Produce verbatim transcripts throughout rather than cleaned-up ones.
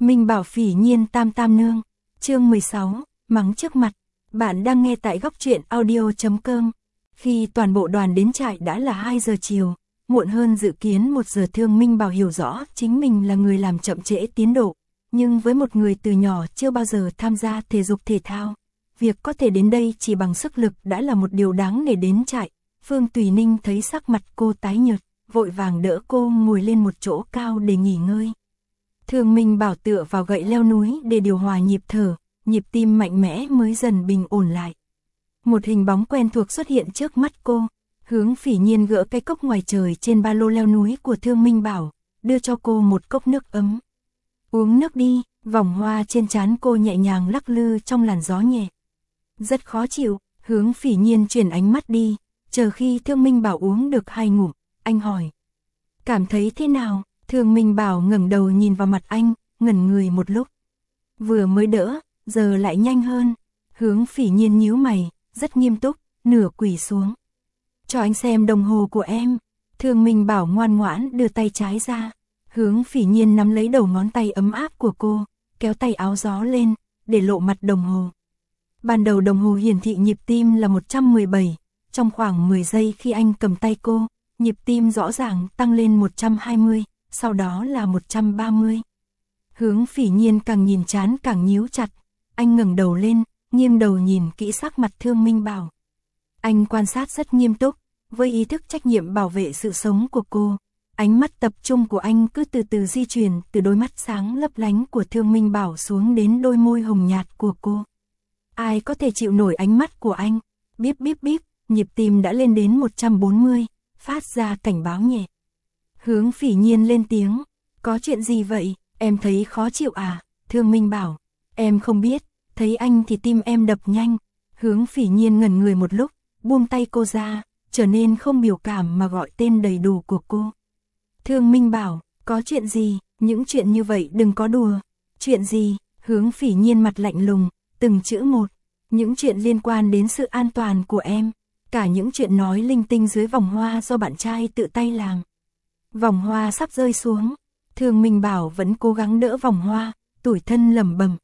Minh Bảo Phỉ Nhiên Tam Tam Nương, chương mười sáu, mắng trước mặt. Bạn đang nghe tại góc truyện audio chấm com. Khi toàn bộ đoàn đến trại đã là hai giờ chiều, muộn hơn dự kiến một giờ. Thương Minh Bảo hiểu rõ chính mình là người làm chậm trễ tiến độ, nhưng với một người từ nhỏ chưa bao giờ tham gia thể dục thể thao, việc có thể đến đây chỉ bằng sức lực đã là một điều đáng để đến trại. Phương Tùy Ninh thấy sắc mặt cô tái nhợt, vội vàng đỡ cô ngồi lên một chỗ cao để nghỉ ngơi. Thương Minh Bảo tựa vào gậy leo núi để điều hòa nhịp thở, nhịp tim mạnh mẽ mới dần bình ổn lại. Một hình bóng quen thuộc xuất hiện trước mắt cô, Hướng Phỉ Nhiên gỡ cái cốc ngoài trời trên ba lô leo núi của Thương Minh Bảo, đưa cho cô một cốc nước ấm. Uống nước đi. Vòng hoa trên trán cô nhẹ nhàng lắc lư trong làn gió nhẹ. Rất khó chịu. Hướng Phỉ Nhiên chuyển ánh mắt đi, chờ khi Thương Minh Bảo uống được hai ngụm, anh hỏi: cảm thấy thế nào? Thương Minh Bảo ngẩng đầu nhìn vào mặt anh, ngẩn người một lúc. Vừa mới đỡ, giờ lại nhanh hơn. Hướng Phỉ Nhiên nhíu mày, rất nghiêm túc, nửa quỳ xuống. Cho anh xem đồng hồ của em. Thương Minh Bảo ngoan ngoãn đưa tay trái ra. Hướng Phỉ Nhiên nắm lấy đầu ngón tay ấm áp của cô, kéo tay áo gió lên, để lộ mặt đồng hồ. Ban đầu đồng hồ hiển thị nhịp tim là một trăm mười bảy, trong khoảng mười giây khi anh cầm tay cô, nhịp tim rõ ràng tăng lên một trăm hai mươi, sau đó là một trăm ba mươi. Hướng Phỉ Nhiên càng nhìn trán càng nhíu chặt, anh ngẩng đầu lên, nghiêng đầu nhìn kỹ sắc mặt Thương Minh Bảo. Anh quan sát rất nghiêm túc, với ý thức trách nhiệm bảo vệ sự sống của cô. Ánh mắt tập trung của anh cứ từ từ di chuyển từ đôi mắt sáng lấp lánh của Thương Minh Bảo xuống đến đôi môi hồng nhạt của cô. Ai có thể chịu nổi ánh mắt của anh? Bíp bíp bíp, nhịp tim đã lên đến một trăm bốn mươi, phát ra cảnh báo nhẹ. Hướng Phỉ Nhiên lên tiếng: có chuyện gì vậy? Em thấy khó chịu à? Thương Minh Bảo: em không biết, thấy anh thì tim em đập nhanh. Hướng Phỉ Nhiên ngẩn người một lúc, buông tay cô ra, trở nên không biểu cảm mà gọi tên đầy đủ của cô. Thương Minh Bảo: có chuyện gì? Những chuyện như vậy đừng có đùa. Chuyện gì? Hướng Phỉ Nhiên mặt lạnh lùng, từng chữ một. Những chuyện liên quan đến sự an toàn của em, cả những chuyện nói linh tinh dưới vòng hoa do bạn trai tự tay làm. Vòng hoa sắp rơi xuống, Thương Minh Bảo vẫn cố gắng đỡ vòng hoa, tủi thân lẩm bẩm: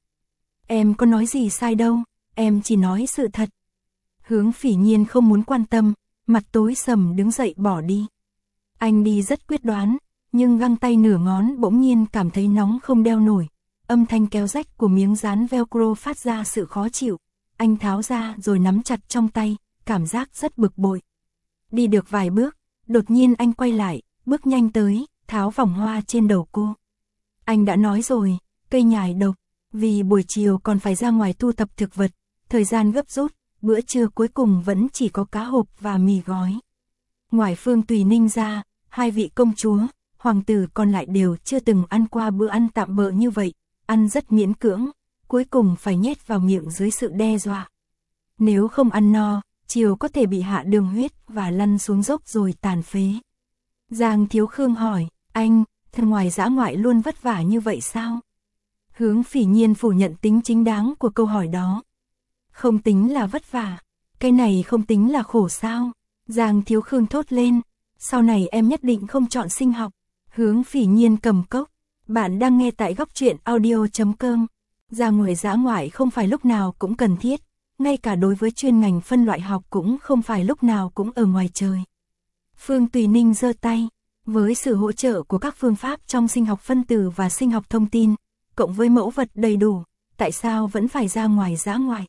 em có nói gì sai đâu, em chỉ nói sự thật. Hướng Phỉ Nhiên không muốn quan tâm, mặt tối sầm đứng dậy bỏ đi. Anh đi rất quyết đoán, nhưng găng tay nửa ngón bỗng nhiên cảm thấy nóng không đeo nổi. Âm thanh kéo rách của miếng dán velcro phát ra sự khó chịu. Anh tháo ra rồi nắm chặt trong tay, cảm giác rất bực bội. Đi được vài bước, đột nhiên anh quay lại, bước nhanh tới, tháo vòng hoa trên đầu cô. Anh đã nói rồi, cây nhài độc, vì buổi chiều còn phải ra ngoài thu thập thực vật, thời gian gấp rút, bữa trưa cuối cùng vẫn chỉ có cá hộp và mì gói. Ngoài Phương Tùy Ninh ra, hai vị công chúa, hoàng tử còn lại đều chưa từng ăn qua bữa ăn tạm bợ như vậy, ăn rất miễn cưỡng, cuối cùng phải nhét vào miệng dưới sự đe dọa. Nếu không ăn no, chiều có thể bị hạ đường huyết và lăn xuống dốc rồi tàn phế. Giang Thiếu Khương hỏi: anh, thân ngoài dã ngoại luôn vất vả như vậy sao? Hướng Phỉ Nhiên phủ nhận tính chính đáng của câu hỏi đó. Không tính là vất vả, cái này không tính là khổ sao? Giang Thiếu Khương thốt lên: sau này em nhất định không chọn sinh học. Hướng Phỉ Nhiên cầm cốc: bạn đang nghe tại góc truyện audio chấm com. Ra ngoài dã ngoại không phải lúc nào cũng cần thiết, ngay cả đối với chuyên ngành phân loại học cũng không phải lúc nào cũng ở ngoài trời. Phương Tùy Ninh giơ tay: với sự hỗ trợ của các phương pháp trong sinh học phân tử và sinh học thông tin, cộng với mẫu vật đầy đủ, tại sao vẫn phải ra ngoài dã ngoại?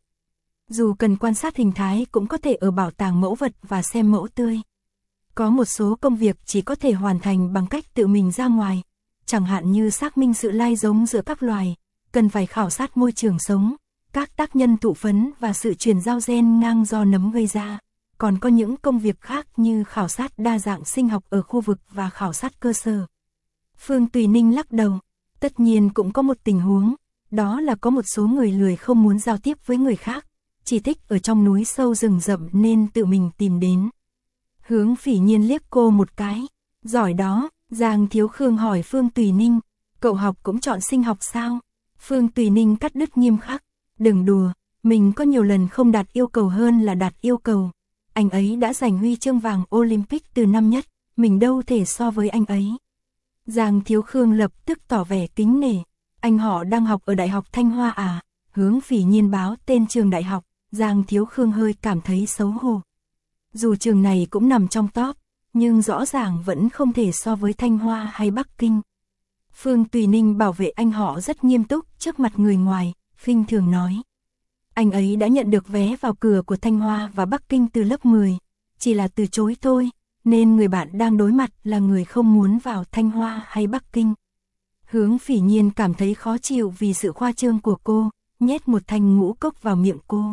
Dù cần quan sát hình thái cũng có thể ở bảo tàng mẫu vật và xem mẫu tươi. Có một số công việc chỉ có thể hoàn thành bằng cách tự mình ra ngoài, chẳng hạn như xác minh sự lai giống giữa các loài, cần phải khảo sát môi trường sống, các tác nhân thụ phấn và sự truyền giao gen ngang do nấm gây ra. Còn có những công việc khác như khảo sát đa dạng sinh học ở khu vực và khảo sát cơ sở. Phương Tùy Ninh lắc đầu: tất nhiên cũng có một tình huống, đó là có một số người lười không muốn giao tiếp với người khác, chỉ thích ở trong núi sâu rừng rậm nên tự mình tìm đến. Hướng Phỉ Nhiên liếc cô một cái: giỏi đó. Giang Thiếu Khương hỏi Phương Tùy Ninh: cậu học cũng chọn sinh học sao? Phương Tùy Ninh cắt đứt nghiêm khắc: đừng đùa, mình có nhiều lần không đạt yêu cầu hơn là đạt yêu cầu. Anh ấy đã giành huy chương vàng Olympic từ năm nhất, mình đâu thể so với anh ấy. Giang Thiếu Khương lập tức tỏ vẻ kính nể: anh họ đang học ở Đại học Thanh Hoa à? Hướng Phỉ Nhiên báo tên trường đại học, Giang Thiếu Khương hơi cảm thấy xấu hổ. Dù trường này cũng nằm trong top, nhưng rõ ràng vẫn không thể so với Thanh Hoa hay Bắc Kinh. Phương Tùy Ninh bảo vệ anh họ rất nghiêm túc trước mặt người ngoài, khinh thường nói. Anh ấy đã nhận được vé vào cửa của Thanh Hoa và Bắc Kinh từ lớp mười, chỉ là từ chối thôi, nên người bạn đang đối mặt là người không muốn vào Thanh Hoa hay Bắc Kinh. Hướng Phỉ Nhiên cảm thấy khó chịu vì sự khoa trương của cô, nhét một thanh ngũ cốc vào miệng cô.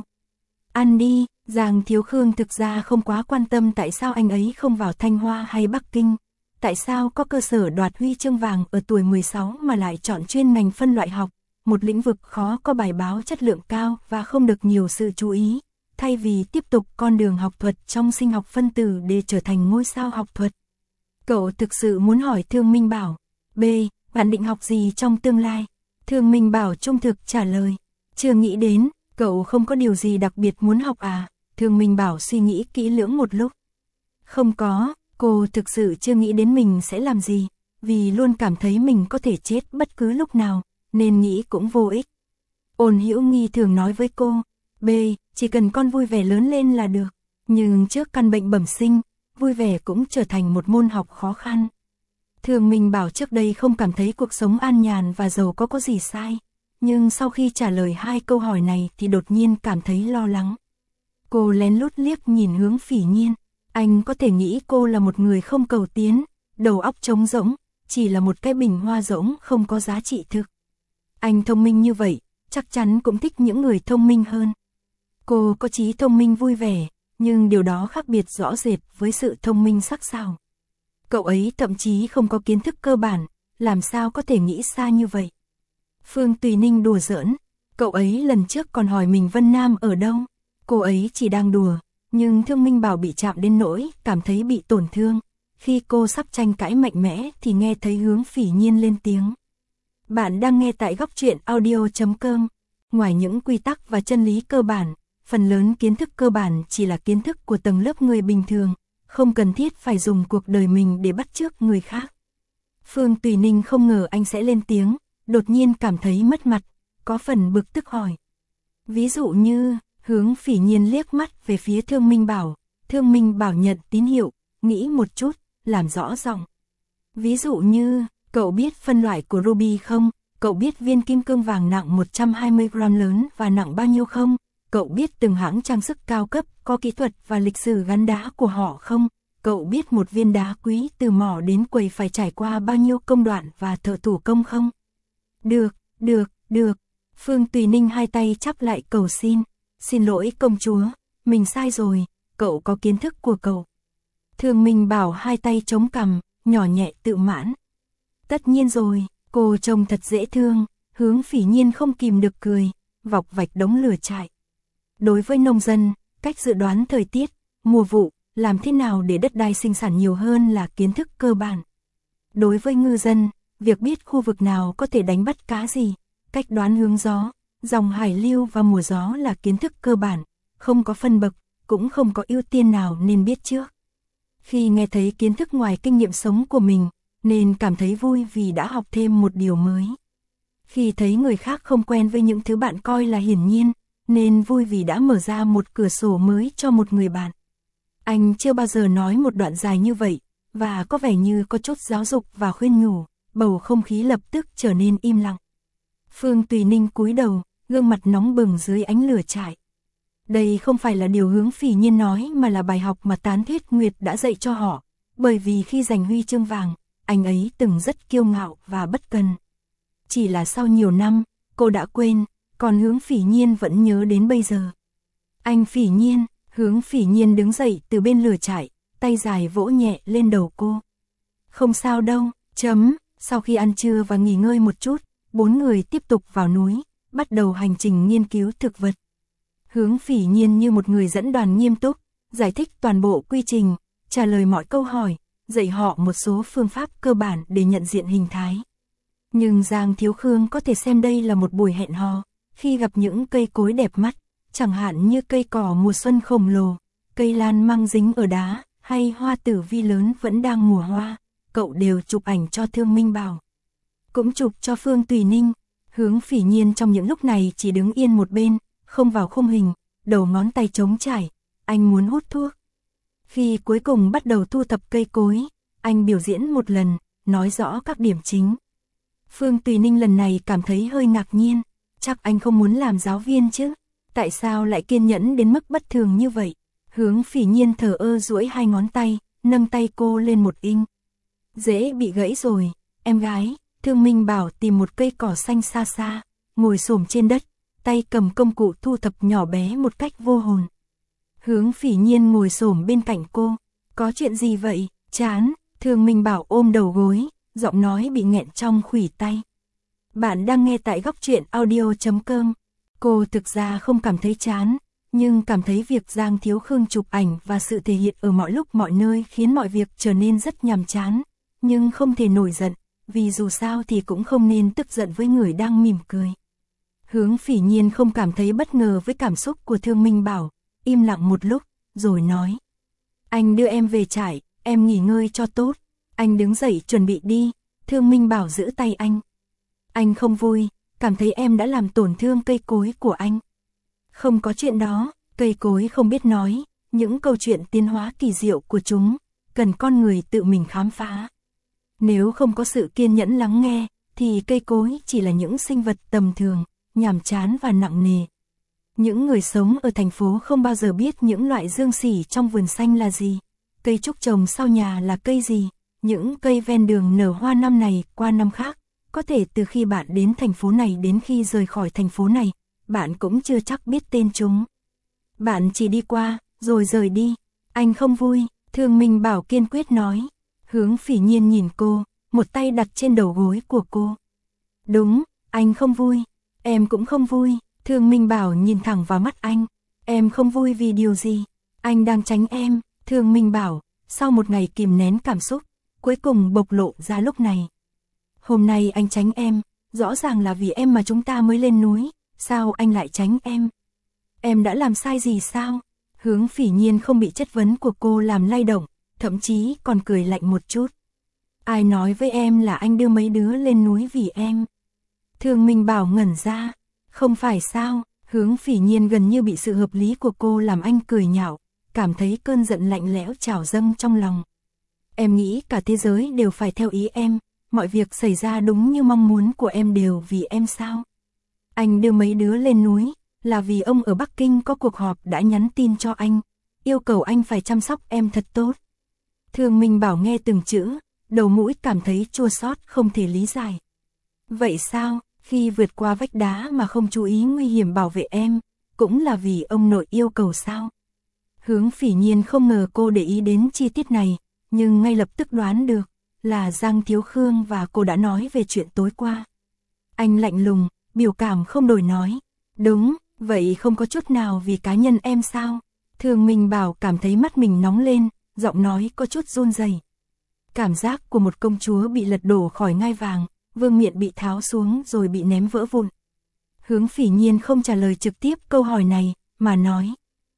Ăn đi, Giang Thiếu Khương thực ra không quá quan tâm tại sao anh ấy không vào Thanh Hoa hay Bắc Kinh. Tại sao có cơ sở đoạt huy chương vàng ở tuổi mười sáu mà lại chọn chuyên ngành phân loại học, một lĩnh vực khó có bài báo chất lượng cao và không được nhiều sự chú ý, thay vì tiếp tục con đường học thuật trong sinh học phân tử để trở thành ngôi sao học thuật. Cậu thực sự muốn hỏi Thương Minh Bảo, B, bạn định học gì trong tương lai? Thương Minh Bảo trung thực trả lời, chưa nghĩ đến, cậu không có điều gì đặc biệt muốn học à? Thương Minh Bảo suy nghĩ kỹ lưỡng một lúc. Không có, cô thực sự chưa nghĩ đến mình sẽ làm gì, vì luôn cảm thấy mình có thể chết bất cứ lúc nào, nên nghĩ cũng vô ích. Ôn Hữu Nghi thường nói với cô, B, chỉ cần con vui vẻ lớn lên là được, nhưng trước căn bệnh bẩm sinh, vui vẻ cũng trở thành một môn học khó khăn. Thương Minh Bảo trước đây không cảm thấy cuộc sống an nhàn và giàu có có gì sai, nhưng sau khi trả lời hai câu hỏi này thì đột nhiên cảm thấy lo lắng. Cô lén lút liếc nhìn Hướng Phỉ Nhiên, anh có thể nghĩ cô là một người không cầu tiến, đầu óc trống rỗng, chỉ là một cái bình hoa rỗng không có giá trị thực. Anh thông minh như vậy, chắc chắn cũng thích những người thông minh hơn. Cô có trí thông minh vui vẻ, nhưng điều đó khác biệt rõ rệt với sự thông minh sắc sảo. Cậu ấy thậm chí không có kiến thức cơ bản, làm sao có thể nghĩ xa như vậy. Phương Tùy Ninh đùa giỡn, cậu ấy lần trước còn hỏi mình Vân Nam ở đâu. Cô ấy chỉ đang đùa, nhưng Thương Minh Bảo bị chạm đến nỗi cảm thấy bị tổn thương. Khi cô sắp tranh cãi mạnh mẽ thì nghe thấy Hướng Phỉ Nhiên lên tiếng. Bạn đang nghe tại góc truyện audio chấm com. Ngoài những quy tắc và chân lý cơ bản, phần lớn kiến thức cơ bản chỉ là kiến thức của tầng lớp người bình thường, không cần thiết phải dùng cuộc đời mình để bắt chước người khác. Phương Tùy Ninh không ngờ anh sẽ lên tiếng, đột nhiên cảm thấy mất mặt, có phần bực tức hỏi. Ví dụ như, Hướng Phỉ Nhiên liếc mắt về phía Thương Minh Bảo, Thương Minh Bảo nhận tín hiệu, nghĩ một chút, làm rõ giọng. Ví dụ như, cậu biết phân loại của ruby không? Cậu biết viên kim cương vàng nặng một trăm hai mươi gram lớn và nặng bao nhiêu không? Cậu biết từng hãng trang sức cao cấp có kỹ thuật và lịch sử gắn đá của họ không? Cậu biết một viên đá quý từ mỏ đến quầy phải trải qua bao nhiêu công đoạn và thợ thủ công không? Được, được, được. Phương Tùy Ninh hai tay chắp lại cầu xin. Xin lỗi công chúa, mình sai rồi, cậu có kiến thức của cậu. Thương Minh Bảo hai tay chống cằm, nhỏ nhẹ tự mãn. Tất nhiên rồi, cô trông thật dễ thương. Hướng Phỉ Nhiên không kìm được cười, vọc vạch đống lửa trại. Đối với nông dân, cách dự đoán thời tiết, mùa vụ, làm thế nào để đất đai sinh sản nhiều hơn là kiến thức cơ bản. Đối với ngư dân, việc biết khu vực nào có thể đánh bắt cá gì, cách đoán hướng gió, dòng hải lưu và mùa gió là kiến thức cơ bản, không có phân bậc, cũng không có ưu tiên nào nên biết trước. Khi nghe thấy kiến thức ngoài kinh nghiệm sống của mình, nên cảm thấy vui vì đã học thêm một điều mới. Khi thấy người khác không quen với những thứ bạn coi là hiển nhiên, nên vui vì đã mở ra một cửa sổ mới cho một người bạn. Anh chưa bao giờ nói một đoạn dài như vậy, và có vẻ như có chút giáo dục và khuyên nhủ, bầu không khí lập tức trở nên im lặng. Phương Tùy Ninh cúi đầu, gương mặt nóng bừng dưới ánh lửa trại. Đây không phải là điều Hướng Phỉ Nhiên nói mà là bài học mà Tán Thuyết Nguyệt đã dạy cho họ, bởi vì khi giành huy chương vàng, anh ấy từng rất kiêu ngạo và bất cần. Chỉ là sau nhiều năm, cô đã quên, còn Hướng Phỉ Nhiên vẫn nhớ đến bây giờ. Anh Phỉ Nhiên, Hướng Phỉ Nhiên đứng dậy từ bên lửa trại, tay dài vỗ nhẹ lên đầu cô. Không sao đâu, chấm, sau khi ăn trưa và nghỉ ngơi một chút, bốn người tiếp tục vào núi, bắt đầu hành trình nghiên cứu thực vật. Hướng Phỉ Nhiên như một người dẫn đoàn nghiêm túc, giải thích toàn bộ quy trình, trả lời mọi câu hỏi, dạy họ một số phương pháp cơ bản để nhận diện hình thái. Nhưng Giang Thiếu Khương có thể xem đây là một buổi hẹn hò, khi gặp những cây cối đẹp mắt, chẳng hạn như cây cỏ mùa xuân khổng lồ, cây lan măng dính ở đá, hay hoa tử vi lớn vẫn đang mùa hoa, cậu đều chụp ảnh cho Thương Minh Bảo. Cũng chụp cho Phương Tùy Ninh, Hướng Phỉ Nhiên trong những lúc này chỉ đứng yên một bên, không vào khung hình, đầu ngón tay trống trải, anh muốn hút thuốc. Khi cuối cùng bắt đầu thu thập cây cối, anh biểu diễn một lần, nói rõ các điểm chính. Phương Tùy Ninh lần này cảm thấy hơi ngạc nhiên, chắc anh không muốn làm giáo viên chứ, tại sao lại kiên nhẫn đến mức bất thường như vậy. Hướng Phỉ Nhiên thờ ơ duỗi hai ngón tay, nâng tay cô lên một inch. Dễ bị gãy rồi, em gái. Thương Minh Bảo tìm một cây cỏ xanh xa xa, ngồi xổm trên đất, tay cầm công cụ thu thập nhỏ bé một cách vô hồn. Hướng Phỉ Nhiên ngồi xổm bên cạnh cô, có chuyện gì vậy, chán. Thương Minh Bảo ôm đầu gối, giọng nói bị nghẹn trong khuỷu tay. Bạn đang nghe tại góc truyện audio chấm com. Cô thực ra không cảm thấy chán, nhưng cảm thấy việc Giang Thiếu Khương chụp ảnh và sự thể hiện ở mọi lúc mọi nơi khiến mọi việc trở nên rất nhàm chán, nhưng không thể nổi giận, vì dù sao thì cũng không nên tức giận với người đang mỉm cười. Hướng Phỉ Nhiên không cảm thấy bất ngờ với cảm xúc của Thương Minh Bảo, im lặng một lúc, rồi nói. Anh đưa em về trại, em nghỉ ngơi cho tốt. Anh đứng dậy chuẩn bị đi, Thương Minh Bảo giữ tay anh. Anh không vui, cảm thấy em đã làm tổn thương cây cối của anh. Không có chuyện đó, cây cối không biết nói, những câu chuyện tiến hóa kỳ diệu của chúng, cần con người tự mình khám phá. Nếu không có sự kiên nhẫn lắng nghe, thì cây cối chỉ là những sinh vật tầm thường, nhàm chán và nặng nề. Những người sống ở thành phố không bao giờ biết những loại dương xỉ trong vườn xanh là gì, cây trúc trồng sau nhà là cây gì, những cây ven đường nở hoa năm này qua năm khác. Có thể từ khi bạn đến thành phố này đến khi rời khỏi thành phố này, bạn cũng chưa chắc biết tên chúng. Bạn chỉ đi qua, rồi rời đi. Anh không vui, Thương Minh Bảo kiên quyết nói. Hướng Phỉ Nhiên nhìn cô, một tay đặt trên đầu gối của cô. Đúng, anh không vui, em cũng không vui. Thương Minh Bảo nhìn thẳng vào mắt anh. Em không vui vì điều gì? Anh đang tránh em. Thương Minh Bảo, sau một ngày kìm nén cảm xúc, cuối cùng bộc lộ ra lúc này. Hôm nay anh tránh em, rõ ràng là vì em mà chúng ta mới lên núi, sao anh lại tránh em? Em đã làm sai gì sao? Hướng Phỉ Nhiên không bị chất vấn của cô làm lay động, thậm chí còn cười lạnh một chút. Ai nói với em là anh đưa mấy đứa lên núi vì em? Thương Minh Bảo ngẩn ra, không phải sao? Hướng Phỉ Nhiên gần như bị sự hợp lý của cô làm anh cười nhạo, cảm thấy cơn giận lạnh lẽo trào dâng trong lòng. Em nghĩ cả thế giới đều phải theo ý em, mọi việc xảy ra đúng như mong muốn của em đều vì em sao? Anh đưa mấy đứa lên núi, là vì ông ở Bắc Kinh có cuộc họp đã nhắn tin cho anh, yêu cầu anh phải chăm sóc em thật tốt. Thương Minh Bảo nghe từng chữ, đầu mũi cảm thấy chua xót không thể lý giải. Vậy sao, khi vượt qua vách đá mà không chú ý nguy hiểm bảo vệ em, cũng là vì ông nội yêu cầu sao? Hướng Phỉ Nhiên không ngờ cô để ý đến chi tiết này, nhưng ngay lập tức đoán được, là Giang Thiếu Khương và cô đã nói về chuyện tối qua. Anh lạnh lùng, biểu cảm không đổi nói. Đúng, vậy không có chút nào vì cá nhân em sao? Thương Minh Bảo cảm thấy mắt mình nóng lên, giọng nói có chút run rẩy. Cảm giác của một công chúa bị lật đổ khỏi ngai vàng, vương miện bị tháo xuống rồi bị ném vỡ vụn. Hướng Phỉ Nhiên không trả lời trực tiếp câu hỏi này, mà nói.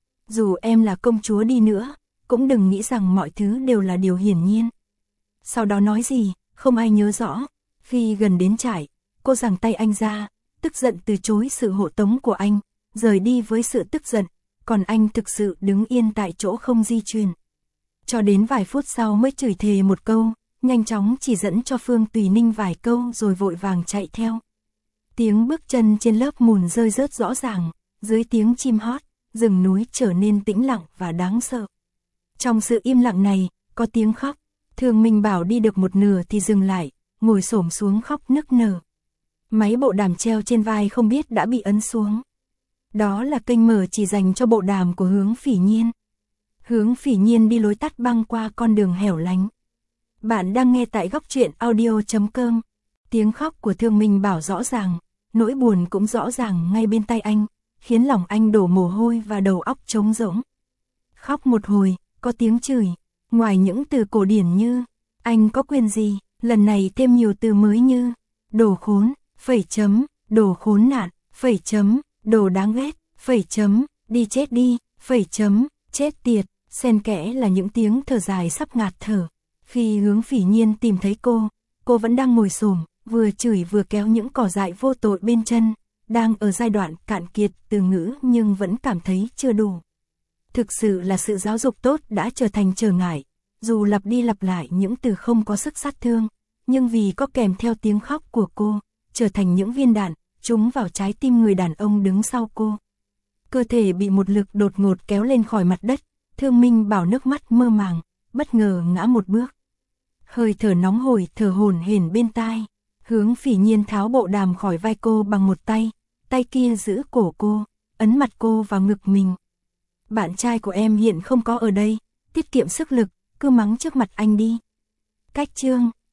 Dù em là công chúa đi nữa, cũng đừng nghĩ rằng mọi thứ đều là điều hiển nhiên. Sau đó nói gì, không ai nhớ rõ. Khi gần đến trại, cô giằng tay anh ra, tức giận từ chối sự hộ tống của anh, rời đi với sự tức giận, còn anh thực sự đứng yên tại chỗ không di chuyển. Cho đến vài phút sau mới chửi thề một câu, nhanh chóng chỉ dẫn cho Phương Tùy Ninh vài câu rồi vội vàng chạy theo. Tiếng bước chân trên lớp mùn rơi rớt rõ ràng, dưới tiếng chim hót, rừng núi trở nên tĩnh lặng và đáng sợ. Trong sự im lặng này, có tiếng khóc. Thương Minh Bảo đi được một nửa thì dừng lại, ngồi xổm xuống khóc nức nở. Máy bộ đàm treo trên vai không biết đã bị ấn xuống. Đó là kênh mở chỉ dành cho bộ đàm của Hướng Phỉ Nhiên. Hướng Phỉ Nhiên đi lối tắt băng qua con đường hẻo lánh. Bạn đang nghe tại góc truyện audio chấm com. Tiếng khóc của Thương Minh Bảo rõ ràng, nỗi buồn cũng rõ ràng ngay bên tai anh, khiến lòng anh đổ mồ hôi và đầu óc trống rỗng. Khóc một hồi, có tiếng chửi, ngoài những từ cổ điển như anh có quyền gì, lần này thêm nhiều từ mới như đồ khốn, phẩy chấm, đồ khốn nạn, phẩy chấm, đồ đáng ghét, phẩy chấm, đi chết đi, phẩy chấm, chết tiệt, xen kẽ là những tiếng thở dài sắp ngạt thở. Khi Hướng Phỉ Nhiên tìm thấy cô, cô vẫn đang ngồi xổm, vừa chửi vừa kéo những cỏ dại vô tội bên chân, đang ở giai đoạn cạn kiệt từ ngữ nhưng vẫn cảm thấy chưa đủ. Thực sự là sự giáo dục tốt đã trở thành trở ngại, dù lặp đi lặp lại những từ không có sức sát thương, nhưng vì có kèm theo tiếng khóc của cô, trở thành những viên đạn, trúng vào trái tim người đàn ông đứng sau cô. Cơ thể bị một lực đột ngột kéo lên khỏi mặt đất, Thương Minh Bảo nước mắt mơ màng, bất ngờ ngã một bước. Hơi thở nóng hổi thở hổn hển bên tai, Hướng Phỉ Nhiên tháo bộ đàm khỏi vai cô bằng một tay, tay kia giữ cổ cô, ấn mặt cô vào ngực mình. Bạn trai của em hiện không có ở đây, tiết kiệm sức lực, cứ mắng trước mặt anh đi. Cách chương